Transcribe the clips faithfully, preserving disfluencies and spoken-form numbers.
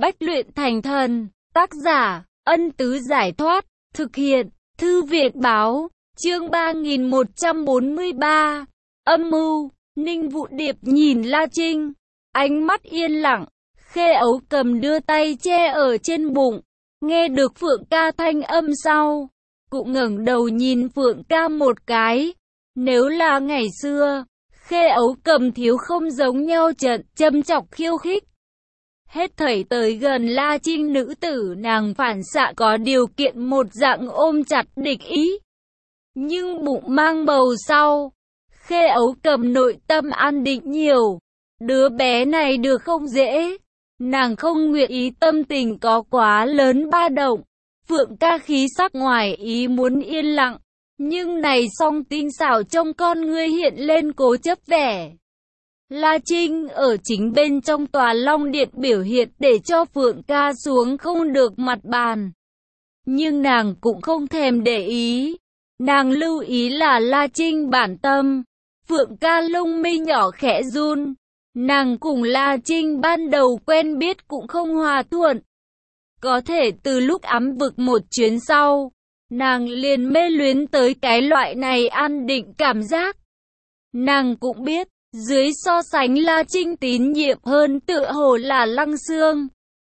Bách luyện thành thần. Tác giả, Ân Tứ Giải Thoát. Thực hiện, Thư viện Báo. Chương ba nghìn một trăm bốn mươi ba. Âm mưu. Ninh Vũ Điệp nhìn La Trinh, ánh mắt yên lặng. Khê Ấu Cầm đưa tay che ở trên bụng, nghe được Phượng Ca thanh âm sau, cũng ngẩng đầu nhìn Phượng Ca một cái. Nếu là ngày xưa, Khê Ấu Cầm thiếu không giống nhau trận châm chọc khiêu khích. Hết thảy tới gần La Trinh nữ tử, nàng phản xạ có điều kiện một dạng ôm chặt địch ý. Nhưng bụng mang bầu sau, Khê Ấu Cầm nội tâm an định nhiều. Đứa bé này được không dễ, nàng không nguyện ý tâm tình có quá lớn ba động. Phượng Ca khí sắc ngoài ý muốn yên lặng, nhưng này song tinh xảo trong con ngươi hiện lên cố chấp vẻ. La Trinh ở chính bên trong tòa Long Điện biểu hiện để cho Phượng Ca xuống không được mặt bàn. Nhưng nàng cũng không thèm để ý, nàng lưu ý là La Trinh bản tâm. Phượng Ca lông mi nhỏ khẽ run, nàng cùng La Trinh ban đầu quen biết cũng không hòa thuận. Có thể từ lúc ám vực một chuyến sau, nàng liền mê luyến tới cái loại này an định cảm giác. Nàng cũng biết, dưới so sánh La Trinh tín nhiệm hơn tựa hồ là Lăng Xương.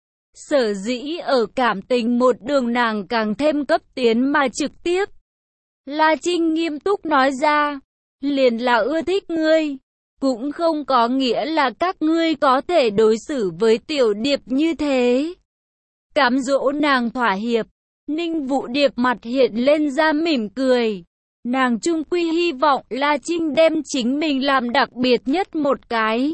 Sở dĩ ở cảm tình một đường nàng càng thêm cấp tiến mà trực tiếp. La Trinh nghiêm túc nói ra, liền là ưa thích ngươi, cũng không có nghĩa là các ngươi có thể đối xử với Tiểu Điệp như thế. Cám dỗ nàng thỏa hiệp, Ninh Vũ Điệp mặt hiện lên ra mỉm cười. Nàng chung quy hy vọng La Trinh đem chính mình làm đặc biệt nhất một cái.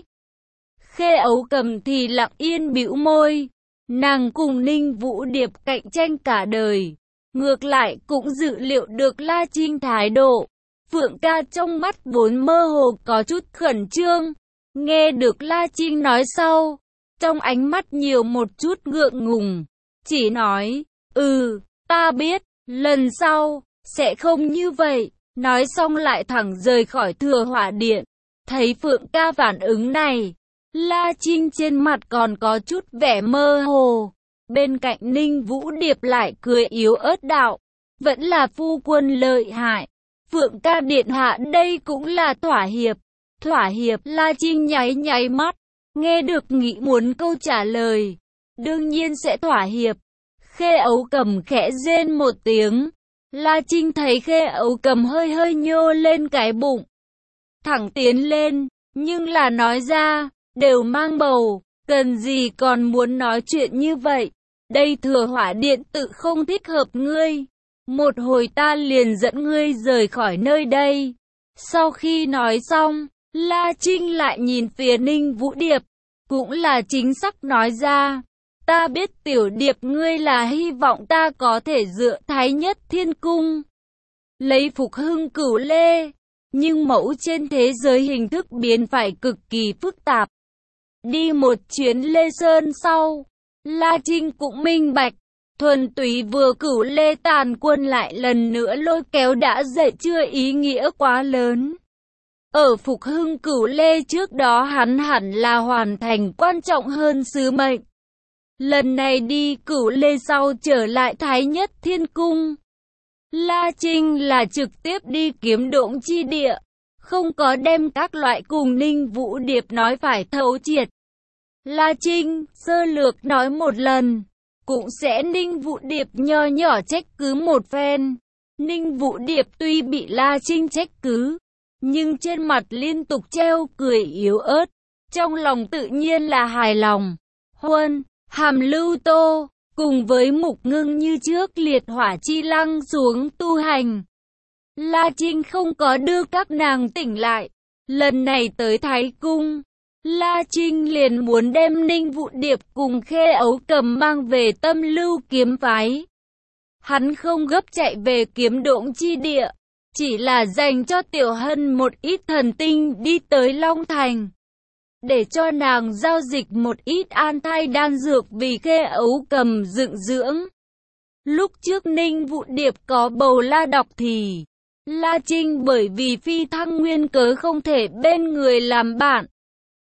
Khê Ấu Cầm thì lặng yên bĩu môi. Nàng cùng Ninh Vũ Điệp cạnh tranh cả đời, ngược lại cũng dự liệu được La Trinh thái độ. Phượng Ca trong mắt vốn mơ hồ có chút khẩn trương, nghe được La Trinh nói sau, trong ánh mắt nhiều một chút ngượng ngùng, chỉ nói, ừ, ta biết, lần sau, sẽ không như vậy. Nói xong lại thẳng rời khỏi Thừa Hỏa Điện. Thấy Phượng Ca phản ứng này, La Trinh trên mặt còn có chút vẻ mơ hồ. Bên cạnh Ninh Vũ Điệp lại cười yếu ớt đạo, vẫn là phu quân lợi hại. Phượng Ca điện hạ đây cũng là thỏa hiệp. Thỏa hiệp. La Trinh nháy nháy mắt, nghe được nghĩ muốn câu trả lời. Đương nhiên sẽ thỏa hiệp. Khê Ấu Cầm khẽ rên một tiếng. La Trinh thấy Khê Ấu Cầm hơi hơi nhô lên cái bụng, thẳng tiến lên, nhưng là nói ra, đều mang bầu, cần gì còn muốn nói chuyện như vậy. Đây Thừa Hỏa Điện tự không thích hợp ngươi. Một hồi ta liền dẫn ngươi rời khỏi nơi đây. Sau khi nói xong, La Trinh lại nhìn phía Ninh Vũ Điệp, cũng là chính xác nói ra. Ta biết Tiểu Điệp ngươi là hy vọng ta có thể dựa Thái Nhất Thiên Cung, lấy phục hưng Cửu Lê, nhưng mẫu trên thế giới hình thức biến phải cực kỳ phức tạp. Đi một chuyến Lê Sơn sau, La Trinh cũng minh bạch, thuần túy vừa Cửu Lê tàn quân lại lần nữa lôi kéo đã dậy chưa ý nghĩa quá lớn. Ở phục hưng Cửu Lê trước đó hắn hẳn là hoàn thành quan trọng hơn sứ mệnh. Lần này đi Cửu Lê sau trở lại Thái Nhất Thiên Cung, La Trinh là trực tiếp đi Kiếm Độn chi địa, không có đem các loại cùng Ninh Vũ Điệp nói phải thấu triệt. La Trinh sơ lược nói một lần, cũng sẽ Ninh Vũ Điệp nho nhỏ trách cứ một phen. Ninh Vũ Điệp tuy bị La Trinh trách cứ, nhưng trên mặt liên tục treo cười yếu ớt, trong lòng tự nhiên là hài lòng. Huân Hàm Lưu Tô, cùng với Mục Ngưng như trước liệt hỏa chi lăng xuống tu hành. La Trinh không có đưa các nàng tỉnh lại. Lần này tới Thái Cung, La Trinh liền muốn đem Ninh Vũ Điệp cùng Khê Ấu Cầm mang về Tâm Lưu kiếm phái. Hắn không gấp chạy về Kiếm Độn chi địa, chỉ là dành cho Tiểu Hân một ít thần tinh đi tới Long Thành, để cho nàng giao dịch một ít an thai đan dược vì Khê Ấu Cầm dựng dưỡng. Lúc trước Ninh Vũ Điệp có bầu La Đọc thì La Trinh bởi vì phi thăng nguyên cớ không thể bên người làm bạn.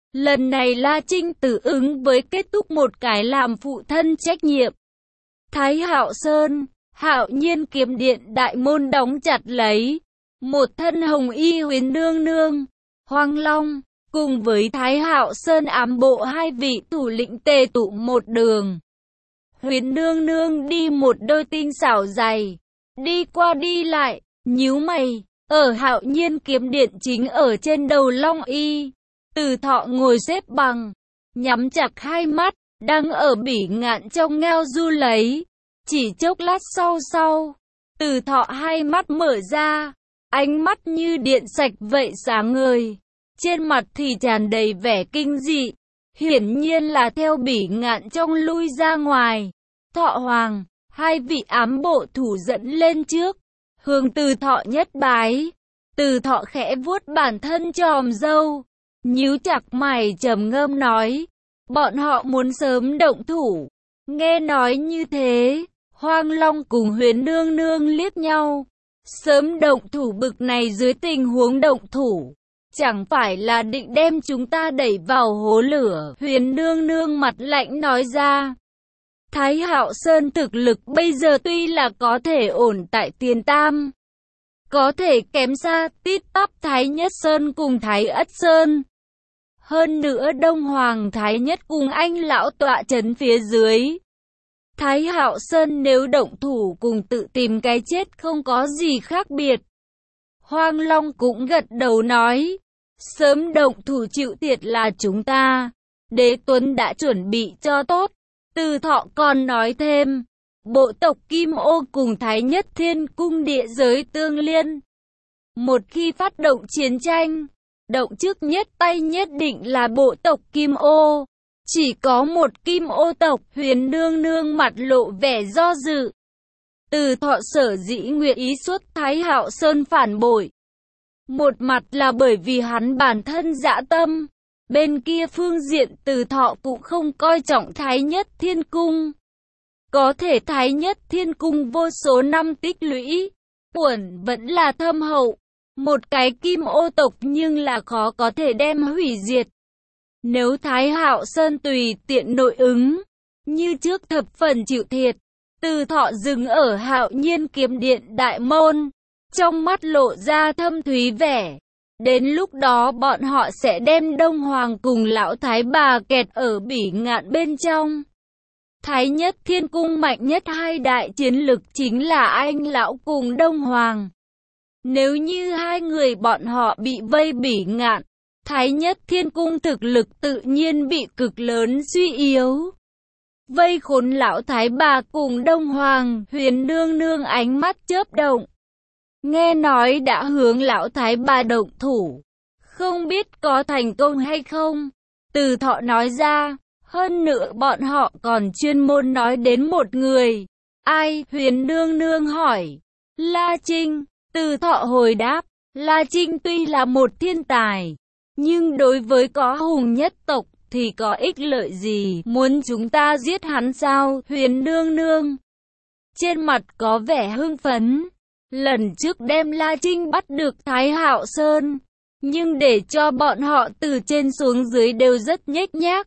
Lần này La Trinh tự ứng với kết thúc một cái làm phụ thân trách nhiệm. Thái Hạo Sơn, Hạo Nhiên kiếm điện đại môn đóng chặt lấy. Một thân hồng y Huyền Nương Nương, Hoang Long, cùng với Thái Hạo Sơn ám bộ hai vị thủ lĩnh tề tụ một đường. Huyền Nương Nương đi một đôi tinh xảo giày, đi qua đi lại, nhíu mày, ở Hạo Nhiên kiếm điện chính ở trên đầu Long Y. Từ Thọ ngồi xếp bằng, nhắm chặt hai mắt, đang ở bỉ ngạn trong ngao du lấy. Chỉ chốc lát sau sau, Từ Thọ hai mắt mở ra, ánh mắt như điện sạch vậy sáng ngời. Trên mặt thì tràn đầy vẻ kinh dị, hiển nhiên là theo bỉ ngạn trong lui ra ngoài. Thọ Hoàng, hai vị ám bộ thủ dẫn lên trước, hướng Từ Thọ nhất bái. Từ Thọ khẽ vuốt bản thân tròm râu, nhíu chặt mày trầm ngâm nói, bọn họ muốn sớm động thủ. Nghe nói như thế, Hoang Long cùng Huyền Nương Nương liếc nhau. Sớm động thủ bực này dưới tình huống động thủ, chẳng phải là định đem chúng ta đẩy vào hố lửa. Huyền Nương Nương mặt lạnh nói ra. Thái Hạo Sơn thực lực bây giờ tuy là có thể ổn tại tiền tam, có thể kém xa tít tắp Thái Nhất Sơn cùng Thái Ất Sơn. Hơn nữa Đông Hoàng Thái Nhất cùng anh lão tọa trấn phía dưới. Thái Hạo Sơn nếu động thủ cùng tự tìm cái chết không có gì khác biệt. Hoang Long cũng gật đầu nói, sớm động thủ chịu thiệt là chúng ta. Đế Tuấn đã chuẩn bị cho tốt. Từ Thọ còn nói thêm, bộ tộc Kim Ô cùng Thái Nhất Thiên cung địa giới tương liên. Một khi phát động chiến tranh, động trước nhất tay nhất định là bộ tộc Kim Ô. Chỉ có một Kim Ô tộc. Huyền Nương Nương mặt lộ vẻ do dự. Từ Thọ sở dĩ nguyện ý xuất Thái Hạo Sơn phản bội, một mặt là bởi vì hắn bản thân dã tâm, bên kia phương diện Từ Thọ cũng không coi trọng Thái Nhất Thiên Cung. Có thể Thái Nhất Thiên Cung vô số năm tích lũy, uẩn vẫn là thâm hậu. Một cái Kim Ô tộc nhưng là khó có thể đem hủy diệt. Nếu Thái Hạo Sơn tùy tiện nội ứng, như trước thập phần chịu thiệt. Từ Thọ dừng ở Hạo Nhiên kiếm điện đại môn, trong mắt lộ ra thâm thúy vẻ. Đến lúc đó bọn họ sẽ đem Đông Hoàng cùng lão Thái bà kẹt ở bỉ ngạn bên trong. Thái Nhất Thiên Cung mạnh nhất hai đại chiến lực chính là anh lão cùng Đông Hoàng. Nếu như hai người bọn họ bị vây bỉ ngạn, Thái Nhất Thiên Cung thực lực tự nhiên bị cực lớn suy yếu. Vây khốn lão Thái bà cùng Đông Hoàng. Huyền Nương Nương ánh mắt chớp động, nghe nói đã hướng lão Thái bà động thủ, không biết có thành công hay không. Từ Thọ nói ra, hơn nữa bọn họ còn chuyên môn nói đến một người. Ai? Huyền Nương Nương hỏi. La Trinh. Từ Thọ hồi đáp, La Trinh tuy là một thiên tài, nhưng đối với có hùng nhất tộc thì có ích lợi gì, muốn chúng ta giết hắn sao? Huyền Nương Nương trên mặt có vẻ hưng phấn. Lần trước đem La Trinh bắt được Thái Hạo Sơn, nhưng để cho bọn họ từ trên xuống dưới đều rất nhếch nhác.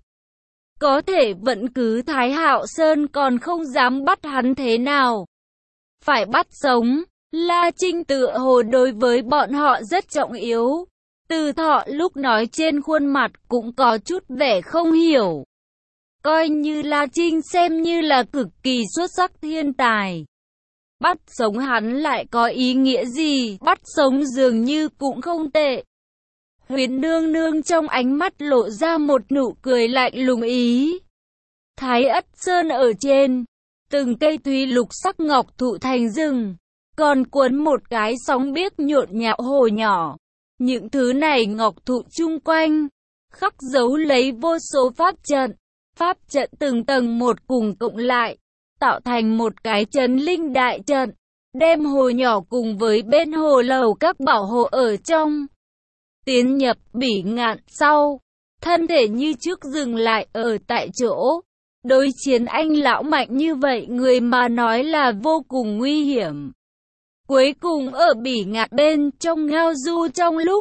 Có thể vẫn cứ Thái Hạo Sơn còn không dám bắt hắn thế nào. Phải bắt sống. La Trinh tựa hồ đối với bọn họ rất trọng yếu. Từ Thọ lúc nói trên khuôn mặt cũng có chút vẻ không hiểu. Coi như La Trinh xem như là cực kỳ xuất sắc thiên tài. Bắt sống hắn lại có ý nghĩa gì? Bắt sống dường như cũng không tệ. Huyền Nương Nương trong ánh mắt lộ ra một nụ cười lạnh lùng ý. Thái Ất Sơn ở trên, từng cây thúy lục sắc ngọc thụ thành rừng, còn cuốn một cái sóng biếc nhộn nhạo hồ nhỏ. Những thứ này ngọc thụ chung quanh, khắc dấu lấy vô số pháp trận. Pháp trận từng tầng một cùng cộng lại, tạo thành một cái trấn linh đại trận, đem hồ nhỏ cùng với bên hồ lầu các bảo hộ ở trong. Tiến nhập bỉ ngạn sau, thân thể như trước dừng lại ở tại chỗ. Đối chiến anh lão mạnh như vậy người mà nói là vô cùng nguy hiểm. Cuối cùng ở bỉ ngạn bên trong ngao du trong lúc,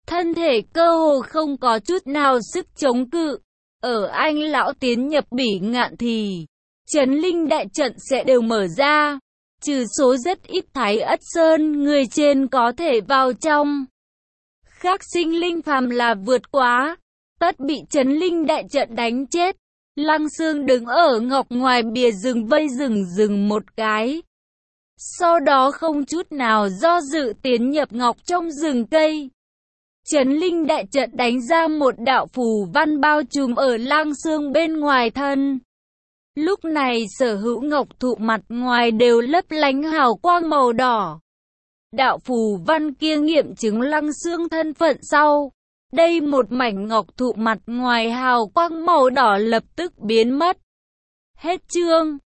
thân thể cơ hồ không có chút nào sức chống cự. Ở anh lão tiến nhập Bỉ Ngạn thì Trấn Linh đại trận sẽ đều mở ra, trừ số rất ít Thái Ất Sơn người trên có thể vào trong. Khác sinh linh phàm là vượt quá, tất bị Trấn Linh đại trận đánh chết. Lăng Xương đứng ở ngọc ngoài bìa rừng vây rừng rừng một cái. Sau đó không chút nào do dự tiến nhập ngọc trong rừng cây. Trấn Linh đại trận đánh ra một đạo phù văn bao trùm ở Lăng Xương bên ngoài thân. Lúc này sở hữu ngọc thụ mặt ngoài đều lấp lánh hào quang màu đỏ. Đạo phù văn kia nghiệm chứng Lăng Xương thân phận sau. Đây một mảnh ngọc thụ mặt ngoài hào quang màu đỏ lập tức biến mất. Hết chương.